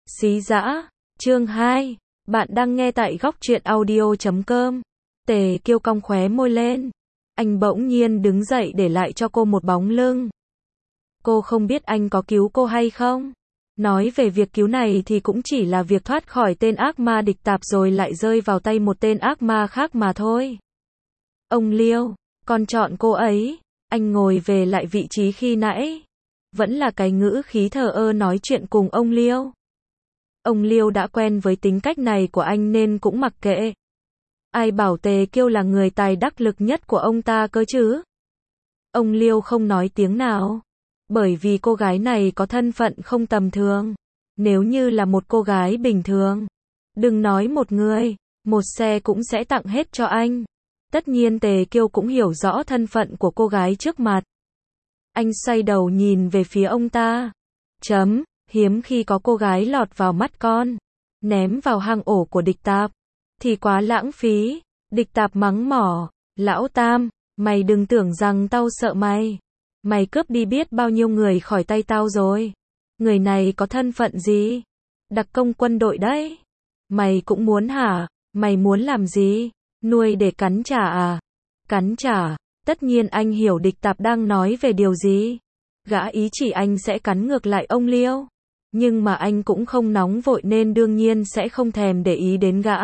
Xí dã, chương 2. Bạn đang nghe tại góc truyện audio.com. Tề Kiêu cong khóe môi lên. Anh bỗng nhiên đứng dậy để lại cho cô một bóng lưng. Cô không biết anh có cứu cô hay không? Nói về việc cứu này thì cũng chỉ là việc thoát khỏi tên ác ma địch tạp rồi lại rơi vào tay một tên ác ma khác mà thôi. Ông Liêu, con chọn cô ấy. Anh ngồi về lại vị trí khi nãy. Vẫn là cái ngữ khí thờ ơ nói chuyện cùng ông Liêu. Ông Liêu đã quen với tính cách này của anh nên cũng mặc kệ. Ai bảo Tề Kiêu là người tài đắc lực nhất của ông ta cơ chứ? Ông Liêu không nói tiếng nào. Bởi vì cô gái này có thân phận không tầm thường. Nếu như là một cô gái bình thường, đừng nói một người, một xe cũng sẽ tặng hết cho anh. Tất nhiên Tề Kiêu cũng hiểu rõ thân phận của cô gái trước mặt. Anh xoay đầu nhìn về phía ông ta. Hiếm khi có cô gái lọt vào mắt con, ném vào hang ổ của địch tạp, thì quá lãng phí. Địch tạp mắng mỏ, lão Tam, mày đừng tưởng rằng tao sợ mày. Mày cướp đi biết bao nhiêu người khỏi tay tao rồi. Người này có thân phận gì? Đặc công quân đội đấy. Mày cũng muốn hả? Mày muốn làm gì? Nuôi để cắn trả à? Cắn trả? Tất nhiên anh hiểu địch tạp đang nói về điều gì. Gã ý chỉ anh sẽ cắn ngược lại ông Liêu. Nhưng mà anh cũng không nóng vội nên đương nhiên sẽ không thèm để ý đến gã.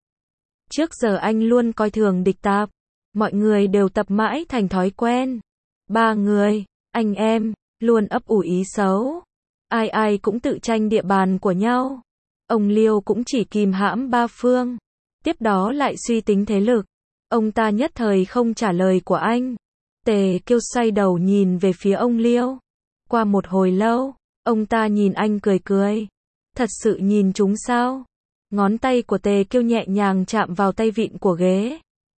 Trước giờ anh luôn coi thường địch tạp. Mọi người đều tập mãi thành thói quen. Ba người, anh em, luôn ấp ủ ý xấu. Ai ai cũng tự tranh địa bàn của nhau. Ông Liêu cũng chỉ kìm hãm ba phương. Tiếp đó lại suy tính thế lực. Ông ta nhất thời không trả lời của anh. Tề Kiêu xoay đầu nhìn về phía ông Liêu. Qua một hồi lâu, ông ta nhìn anh cười cười. Thật sự nhìn chúng sao? Ngón tay của Tề Kiêu nhẹ nhàng chạm vào tay vịn của ghế.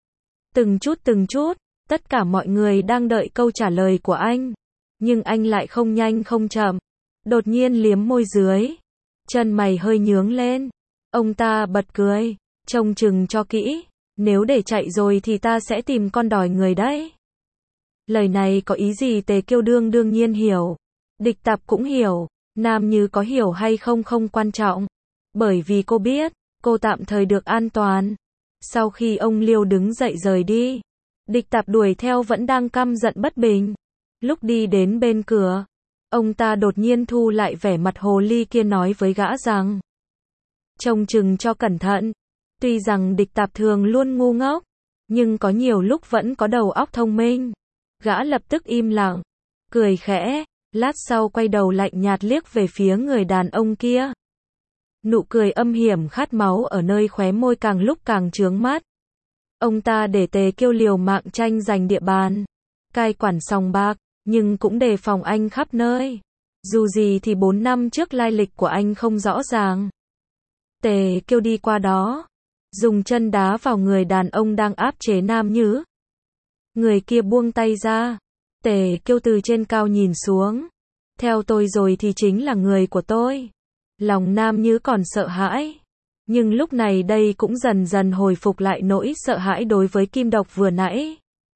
Từng chút, tất cả mọi người đang đợi câu trả lời của anh. Nhưng anh lại không nhanh không chậm. Đột nhiên liếm môi dưới. Chân mày hơi nhướng lên. Ông ta bật cười. Trông chừng cho kỹ. Nếu để chạy rồi thì ta sẽ tìm con đòi người đấy. Lời này có ý gì Tề Kiêu đương nhiên hiểu. Địch tạp cũng hiểu. Nam Như có hiểu hay không không quan trọng. Bởi vì cô biết, cô tạm thời được an toàn. Sau khi ông Liêu đứng dậy rời đi, địch tạp đuổi theo vẫn đang căm giận bất bình. Lúc đi đến bên cửa, ông ta đột nhiên thu lại vẻ mặt hồ ly kia nói với gã rằng: trông chừng cho cẩn thận. Tuy rằng địch tạp thường luôn ngu ngốc, nhưng có nhiều lúc vẫn có đầu óc thông minh. Gã lập tức im lặng, cười khẽ, lát sau quay đầu lạnh nhạt liếc về phía người đàn ông kia. Nụ cười âm hiểm khát máu ở nơi khóe môi càng lúc càng chướng mắt. Ông ta để Tề Kiêu liều mạng tranh giành địa bàn, cai quản sòng bạc, nhưng cũng đề phòng anh khắp nơi. Dù gì thì 4 năm trước lai lịch của anh không rõ ràng. Tề Kiêu đi qua đó, dùng chân đá vào người đàn ông đang áp chế Nam Như. Người kia buông tay ra. Tề Kiêu từ trên cao nhìn xuống. Theo tôi rồi thì chính là người của tôi. Lòng Nam Như còn sợ hãi. Nhưng lúc này đây cũng dần dần hồi phục lại nỗi sợ hãi đối với kim độc vừa nãy.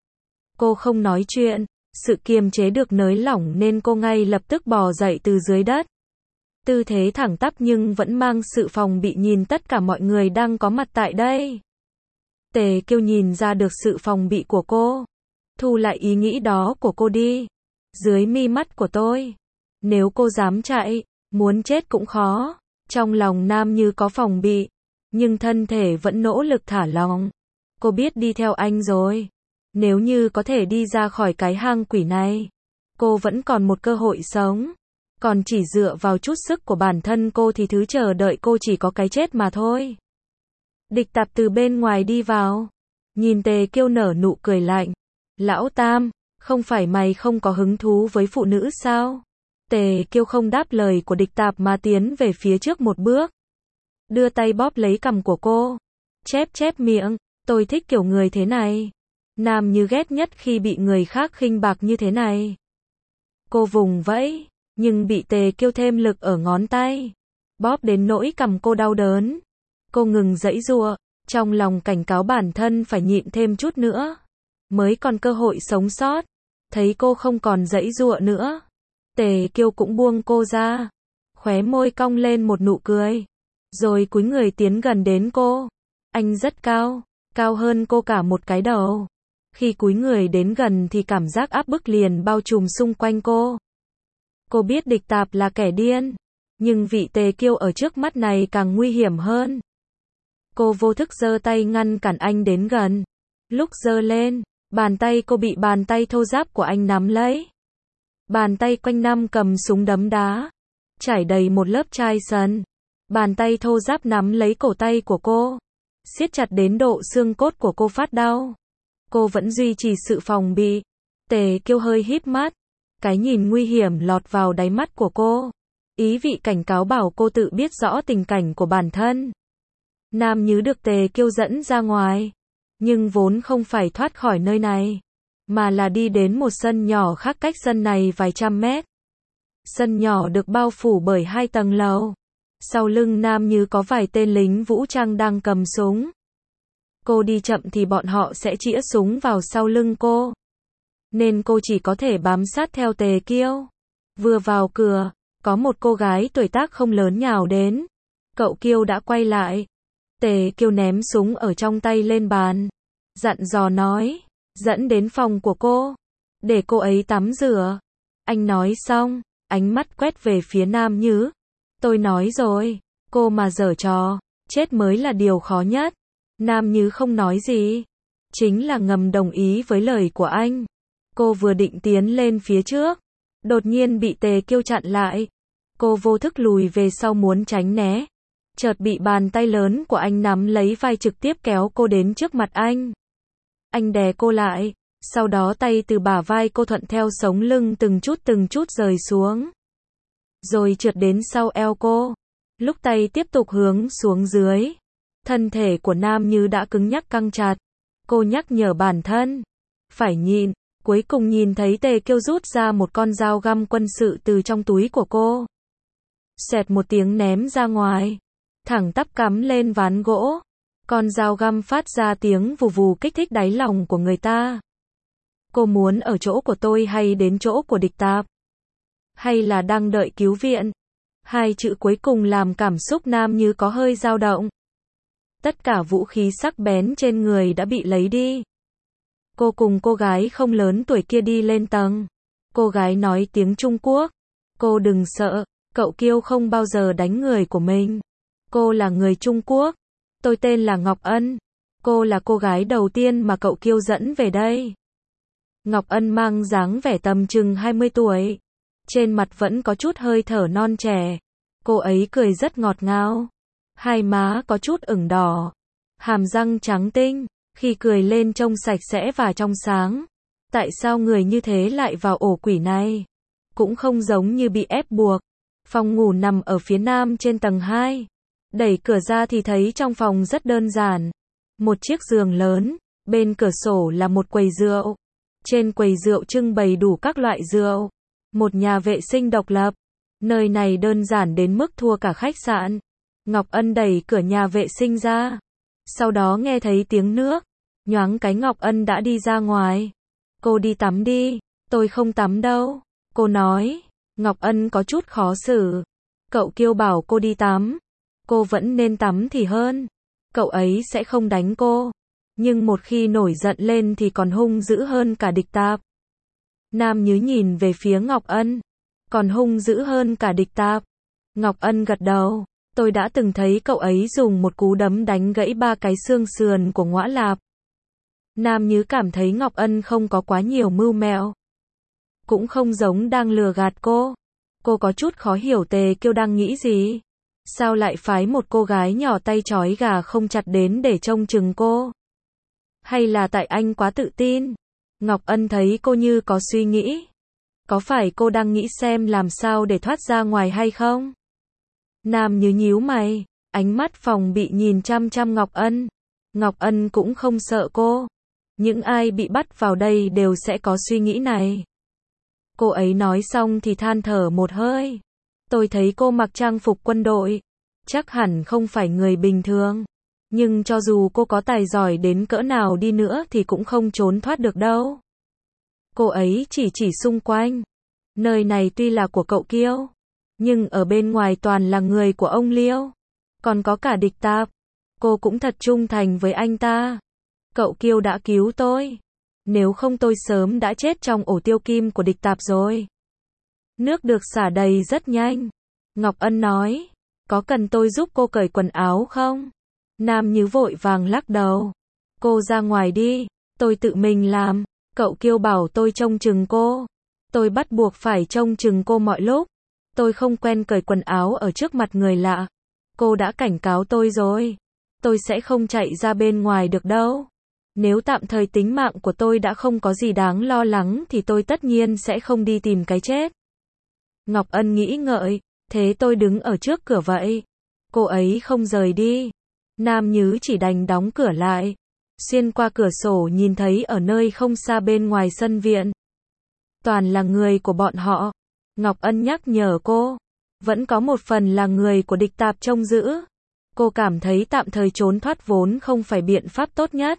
Cô không nói chuyện. Sự kiềm chế được nới lỏng nên cô ngay lập tức bò dậy từ dưới đất. Tư thế thẳng tắp nhưng vẫn mang sự phòng bị nhìn tất cả mọi người đang có mặt tại đây. Tề Kiêu nhìn ra được sự phòng bị của cô. Thu lại ý nghĩ đó của cô đi. Dưới mi mắt của tôi, nếu cô dám chạy, muốn chết cũng khó. Trong lòng Nam Như có phòng bị, nhưng thân thể vẫn nỗ lực thả lỏng. Cô biết đi theo anh rồi. Nếu như có thể đi ra khỏi cái hang quỷ này, cô vẫn còn một cơ hội sống. Còn chỉ dựa vào chút sức của bản thân cô thì thứ chờ đợi cô chỉ có cái chết mà thôi. Địch tạp từ bên ngoài đi vào. Nhìn Tề Kiêu nở nụ cười lạnh. Lão Tam, không phải mày không có hứng thú với phụ nữ sao? Tề Kiêu không đáp lời của địch tạp mà tiến về phía trước một bước. Đưa tay bóp lấy cằm của cô. Chép miệng, tôi thích kiểu người thế này. Nam Như ghét nhất khi bị người khác khinh bạc như thế này. Cô vùng vẫy, nhưng bị Tề Kiêu thêm lực ở ngón tay. Bóp đến nỗi cằm cô đau đớn. Cô ngừng giãy giụa, trong lòng cảnh cáo bản thân phải nhịn thêm chút nữa. Mới còn cơ hội sống sót. Thấy cô không còn giãy giụa nữa, Tề Kiêu cũng buông cô ra. khóe môi cong lên một nụ cười, rồi cúi người tiến gần đến cô. Anh rất cao, cao hơn cô cả một cái đầu. Khi cúi người đến gần thì cảm giác áp bức liền bao trùm xung quanh cô. Cô biết Địch Tạp là kẻ điên, nhưng vị Tề Kiêu ở trước mắt này càng nguy hiểm hơn. Cô vô thức giơ tay ngăn cản anh đến gần. Lúc giơ lên, bàn tay cô bị bàn tay thô ráp của anh nắm lấy. Bàn tay quanh năm cầm súng đấm đá, trải đầy một lớp chai sần. Bàn tay thô ráp nắm lấy cổ tay của cô, siết chặt đến độ xương cốt của cô phát đau. Cô vẫn duy trì sự phòng bị. Tề Kiêu hơi híp mắt, cái nhìn nguy hiểm lọt vào đáy mắt của cô. Ý vị cảnh cáo bảo cô tự biết rõ tình cảnh của bản thân. Nam Nhứ được Tề Kiêu dẫn ra ngoài, nhưng vốn không phải thoát khỏi nơi này, mà là đi đến một sân nhỏ khác cách sân này vài trăm mét. Sân nhỏ được bao phủ bởi 2 tầng lầu. Sau lưng Nam Nhứ có vài tên lính vũ trang đang cầm súng. Cô đi chậm thì bọn họ sẽ chĩa súng vào sau lưng cô, nên cô chỉ có thể bám sát theo Tề Kiêu. Vừa vào cửa, có một cô gái tuổi tác không lớn nhào đến. Cậu Kiêu đã quay lại. Tề Kiêu ném súng ở trong tay lên bàn, dặn dò nói, dẫn đến phòng của cô, để cô ấy tắm rửa. Anh nói xong, ánh mắt quét về phía Nam Nhứ. Tôi nói rồi, cô mà giở trò, chết mới là điều khó nhất. Nam Nhứ không nói gì, chính là ngầm đồng ý với lời của anh. Cô vừa định tiến lên phía trước, đột nhiên bị Tề Kiêu chặn lại. Cô vô thức lùi về sau muốn tránh né, chợt bị bàn tay lớn của anh nắm lấy vai trực tiếp kéo cô đến trước mặt anh. Anh đè cô lại, sau đó tay từ bả vai cô thuận theo sống lưng từng chút rời xuống, rồi trượt đến sau eo cô. Lúc tay tiếp tục hướng xuống dưới, thân thể của Nam Nhứ đã cứng nhắc căng chặt. Cô nhắc nhở bản thân, phải nhịn. Cuối cùng nhìn thấy Tề Kiêu rút ra một con dao găm quân sự từ trong túi của cô. Xẹt một tiếng ném ra ngoài, thẳng tắp cắm lên ván gỗ. Con dao găm phát ra tiếng vù vù kích thích đáy lòng của người ta. Cô muốn ở chỗ của tôi hay đến chỗ của Địch Tạp? Hay là đang đợi cứu viện? 2 chữ cuối cùng làm cảm xúc Nam Nhứ có hơi dao động. Tất cả vũ khí sắc bén trên người đã bị lấy đi. Cô cùng cô gái không lớn tuổi kia đi lên tầng. Cô gái nói tiếng Trung Quốc. Cô đừng sợ, cậu Kiêu không bao giờ đánh người của mình. Cô là người Trung Quốc. Tôi tên là Ngọc Ân. Cô là cô gái đầu tiên mà cậu Kiêu dẫn về đây. Ngọc Ân mang dáng vẻ tầm chừng 20 tuổi. Trên mặt vẫn có chút hơi thở non trẻ. Cô ấy cười rất ngọt ngào. Hai má có chút ửng đỏ. Hàm răng trắng tinh. Khi cười lên trông sạch sẽ và trong sáng. Tại sao người như thế lại vào ổ quỷ này? Cũng không giống như bị ép buộc. Phòng ngủ nằm ở phía nam trên tầng 2. Đẩy cửa ra thì thấy trong phòng rất đơn giản. Một chiếc giường lớn, bên cửa sổ là một quầy rượu. Trên quầy rượu trưng bày đủ các loại rượu. Một nhà vệ sinh độc lập. Nơi này đơn giản đến mức thua cả khách sạn. Ngọc Ân đẩy cửa nhà vệ sinh ra. Sau đó nghe thấy tiếng nước. Nhoáng cái Ngọc Ân đã đi ra ngoài. Cô đi tắm đi. Tôi không tắm đâu. Cô nói. Ngọc Ân có chút khó xử. Cậu Kiêu bảo cô đi tắm. Cô vẫn nên tắm thì hơn. Cậu ấy sẽ không đánh cô. Nhưng một khi nổi giận lên thì còn hung dữ hơn cả Địch Tạp. Nam Nhứ nhìn về phía Ngọc Ân. Còn hung dữ hơn cả Địch Tạp. Ngọc Ân gật đầu. Tôi đã từng thấy cậu ấy dùng một cú đấm đánh gãy 3 cái xương sườn của Ngõa Lạp. Nam Nhứ cảm thấy Ngọc Ân không có quá nhiều mưu mẹo. Cũng không giống đang lừa gạt cô. Cô có chút khó hiểu Tề Kiêu đang nghĩ gì. Sao lại phái một cô gái nhỏ tay trói gà không chặt đến để trông chừng cô? Hay là tại anh quá tự tin? Ngọc Ân thấy cô như có suy nghĩ. Có phải cô đang nghĩ xem làm sao để thoát ra ngoài hay không? Nam Nhứ nhíu mày, ánh mắt phòng bị nhìn chăm chăm Ngọc Ân. Ngọc Ân cũng không sợ cô. Những ai bị bắt vào đây đều sẽ có suy nghĩ này. Cô ấy nói xong thì than thở một hơi. Tôi thấy cô mặc trang phục quân đội. Chắc hẳn không phải người bình thường. Nhưng cho dù cô có tài giỏi đến cỡ nào đi nữa thì cũng không trốn thoát được đâu. Cô ấy chỉ xung quanh. Nơi này tuy là của cậu Kiêu. Nhưng ở bên ngoài toàn là người của ông Liêu. Còn có cả Địch Tạp. Cô cũng thật trung thành với anh ta. Cậu Kiêu đã cứu tôi. Nếu không tôi sớm đã chết trong ổ tiêu kim của Địch Tạp rồi. Nước được xả đầy rất nhanh. Ngọc Ân nói. Có cần tôi giúp cô cởi quần áo không? Nam Nhứ vội vàng lắc đầu. Cô ra ngoài đi. Tôi tự mình làm. Cậu Kiêu bảo tôi trông chừng cô. Tôi bắt buộc phải trông chừng cô mọi lúc. Tôi không quen cởi quần áo ở trước mặt người lạ. Cô đã cảnh cáo tôi rồi. Tôi sẽ không chạy ra bên ngoài được đâu. Nếu tạm thời tính mạng của tôi đã không có gì đáng lo lắng thì tôi tất nhiên sẽ không đi tìm cái chết. Ngọc Ân nghĩ ngợi, thế tôi đứng ở trước cửa vậy. Cô ấy không rời đi. Nam Nhứ chỉ đành đóng cửa lại. Xuyên qua cửa sổ nhìn thấy ở nơi không xa bên ngoài sân viện. Toàn là người của bọn họ. Ngọc Ân nhắc nhở cô. Vẫn có một phần là người của Địch Tạp trông giữ. Cô cảm thấy tạm thời trốn thoát vốn không phải biện pháp tốt nhất.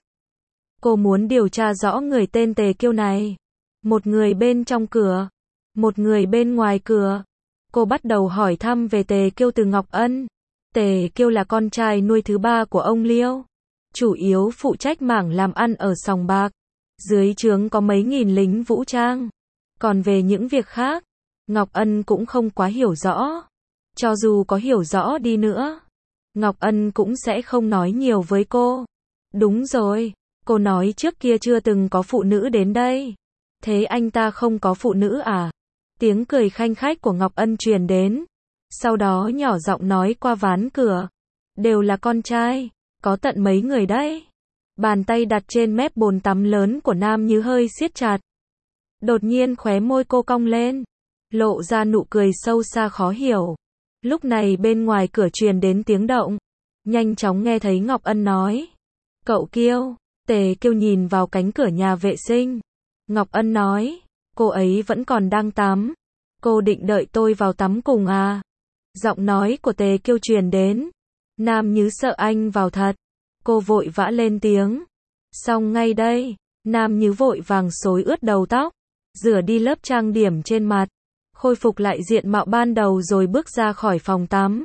Cô muốn điều tra rõ người tên Tề Kiêu này. Một người bên trong cửa. Một người bên ngoài cửa. Cô bắt đầu hỏi thăm về Tề Kiêu từ Ngọc Ân. Tề Kiêu là con trai nuôi thứ 3 của ông Liêu. Chủ yếu phụ trách mảng làm ăn ở sòng bạc. Dưới trướng có mấy nghìn lính vũ trang. Còn về những việc khác, Ngọc Ân cũng không quá hiểu rõ. Cho dù có hiểu rõ đi nữa, Ngọc Ân cũng sẽ không nói nhiều với cô. Đúng rồi, cô nói trước kia chưa từng có phụ nữ đến đây. Thế anh ta không có phụ nữ à? Tiếng cười khanh khách của Ngọc Ân truyền đến. Sau đó nhỏ giọng nói qua ván cửa. Đều là con trai, có tận mấy người đấy. Bàn tay đặt trên mép bồn tắm lớn của Nam Nhứ hơi siết chặt. Đột nhiên khóe môi cô cong lên, lộ ra nụ cười sâu xa khó hiểu. Lúc này bên ngoài cửa truyền đến tiếng động. Nhanh chóng nghe thấy Ngọc Ân nói. Cậu Kiêu. Tề Kiêu nhìn vào cánh cửa nhà vệ sinh. Ngọc Ân nói. Cô ấy vẫn còn đang tắm. Cô định đợi tôi vào tắm cùng à? Giọng nói của Tề Kiêu truyền đến. Nam Nhứ sợ anh vào thật. Cô vội vã lên tiếng. Xong ngay đây. Nam Nhứ vội vàng xối ướt đầu tóc. Rửa đi lớp trang điểm trên mặt. Khôi phục lại diện mạo ban đầu rồi bước ra khỏi phòng tắm.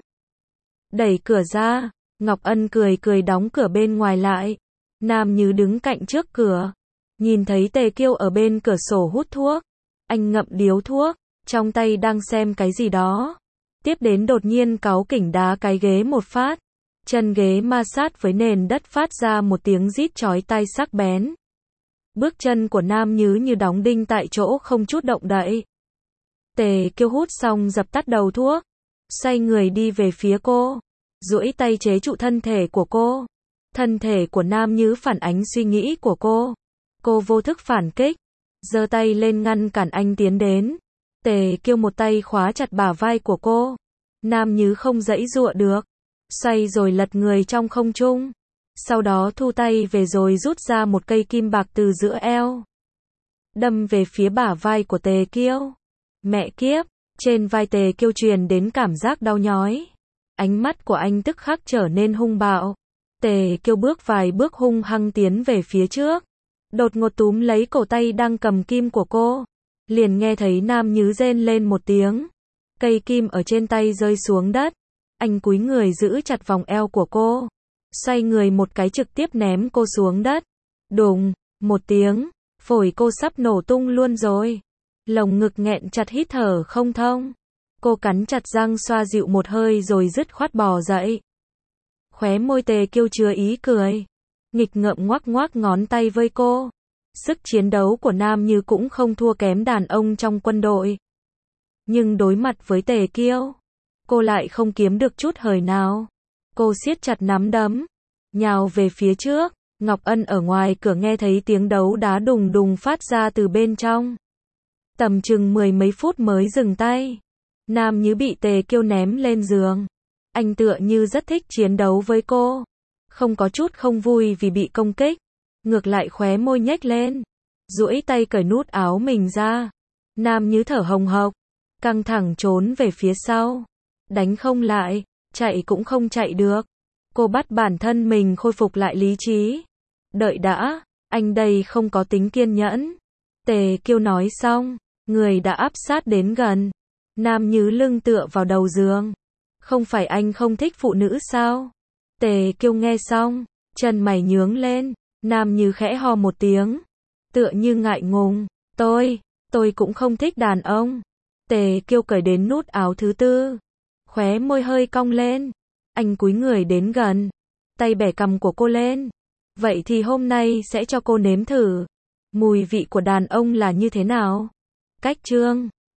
Đẩy cửa ra. Ngọc Ân cười cười đóng cửa bên ngoài lại. Nam Nhứ đứng cạnh trước cửa. Nhìn thấy Tề Kiêu ở bên cửa sổ hút thuốc. Anh ngậm điếu thuốc. Trong tay đang xem cái gì đó. Tiếp đến đột nhiên cáu kỉnh đá cái ghế một phát. Chân ghế ma sát với nền đất phát ra một tiếng rít chói tai sắc bén. Bước chân của Nam Nhứ như đóng đinh tại chỗ không chút động đậy. Tề Kiêu hút xong dập tắt đầu thuốc. Xoay người đi về phía cô. Duỗi tay chế trụ thân thể của cô. Thân thể của Nam Nhứ phản ánh suy nghĩ của cô. Cô vô thức phản kích. Giơ tay lên ngăn cản anh tiến đến. Tề Kiêu một tay khóa chặt bả vai của cô. Nam Nhứ không giãy giụa được. Xoay rồi lật người trong không trung. Sau đó thu tay về rồi rút ra một cây kim bạc từ giữa eo. Đâm về phía bả vai của Tề Kiêu. Mẹ kiếp, trên vai Tề Kiêu truyền đến cảm giác đau nhói. Ánh mắt của anh tức khắc trở nên hung bạo. Tề Kiêu bước vài bước hung hăng tiến về phía trước. Đột ngột túm lấy cổ tay đang cầm kim của cô. Liền nghe thấy Nam Nhứ rên lên một tiếng. Cây kim ở trên tay rơi xuống đất. Anh cúi người giữ chặt vòng eo của cô. Xoay người một cái trực tiếp ném cô xuống đất. Đùng, một tiếng, phổi cô sắp nổ tung luôn rồi. Lồng ngực nghẹn chặt hít thở không thông. Cô cắn chặt răng xoa dịu một hơi rồi dứt khoát bò dậy. Khóe môi Tề Kiêu chứa ý cười. Nghịch ngợm ngoắc ngoắc ngón tay với cô. Sức chiến đấu của Nam Như cũng không thua kém đàn ông trong quân đội. Nhưng đối mặt với Tề Kiêu, cô lại không kiếm được chút hời nào. Cô siết chặt nắm đấm, nhào về phía trước. Ngọc Ân ở ngoài cửa nghe thấy tiếng đấu đá đùng đùng phát ra từ bên trong. Tầm chừng 10 mấy phút mới dừng tay. Nam Như bị Tề Kiêu ném lên giường. Anh tựa như rất thích chiến đấu với cô. Không có chút không vui vì bị công kích. Ngược lại khóe môi nhếch lên. Duỗi tay cởi nút áo mình ra. Nam Như thở hồng hộc. Căng thẳng trốn về phía sau. Đánh không lại. Chạy cũng không chạy được. Cô bắt bản thân mình khôi phục lại lý trí. Đợi đã. Anh đây không có tính kiên nhẫn. Tề Kiêu nói xong. Người đã áp sát đến gần. Nam Nhứ lưng tựa vào đầu giường. Không phải anh không thích phụ nữ sao? Tề Kiêu nghe xong, chân mày nhướng lên. Nam Nhứ khẽ ho một tiếng, tựa như ngại ngùng. Tôi cũng không thích đàn ông. Tề Kiêu cởi đến nút áo thứ tư, khóe môi hơi cong lên. Anh cúi người đến gần, tay bẻ cằm của cô lên. Vậy thì hôm nay sẽ cho cô nếm thử mùi vị của đàn ông là như thế nào. Cách chương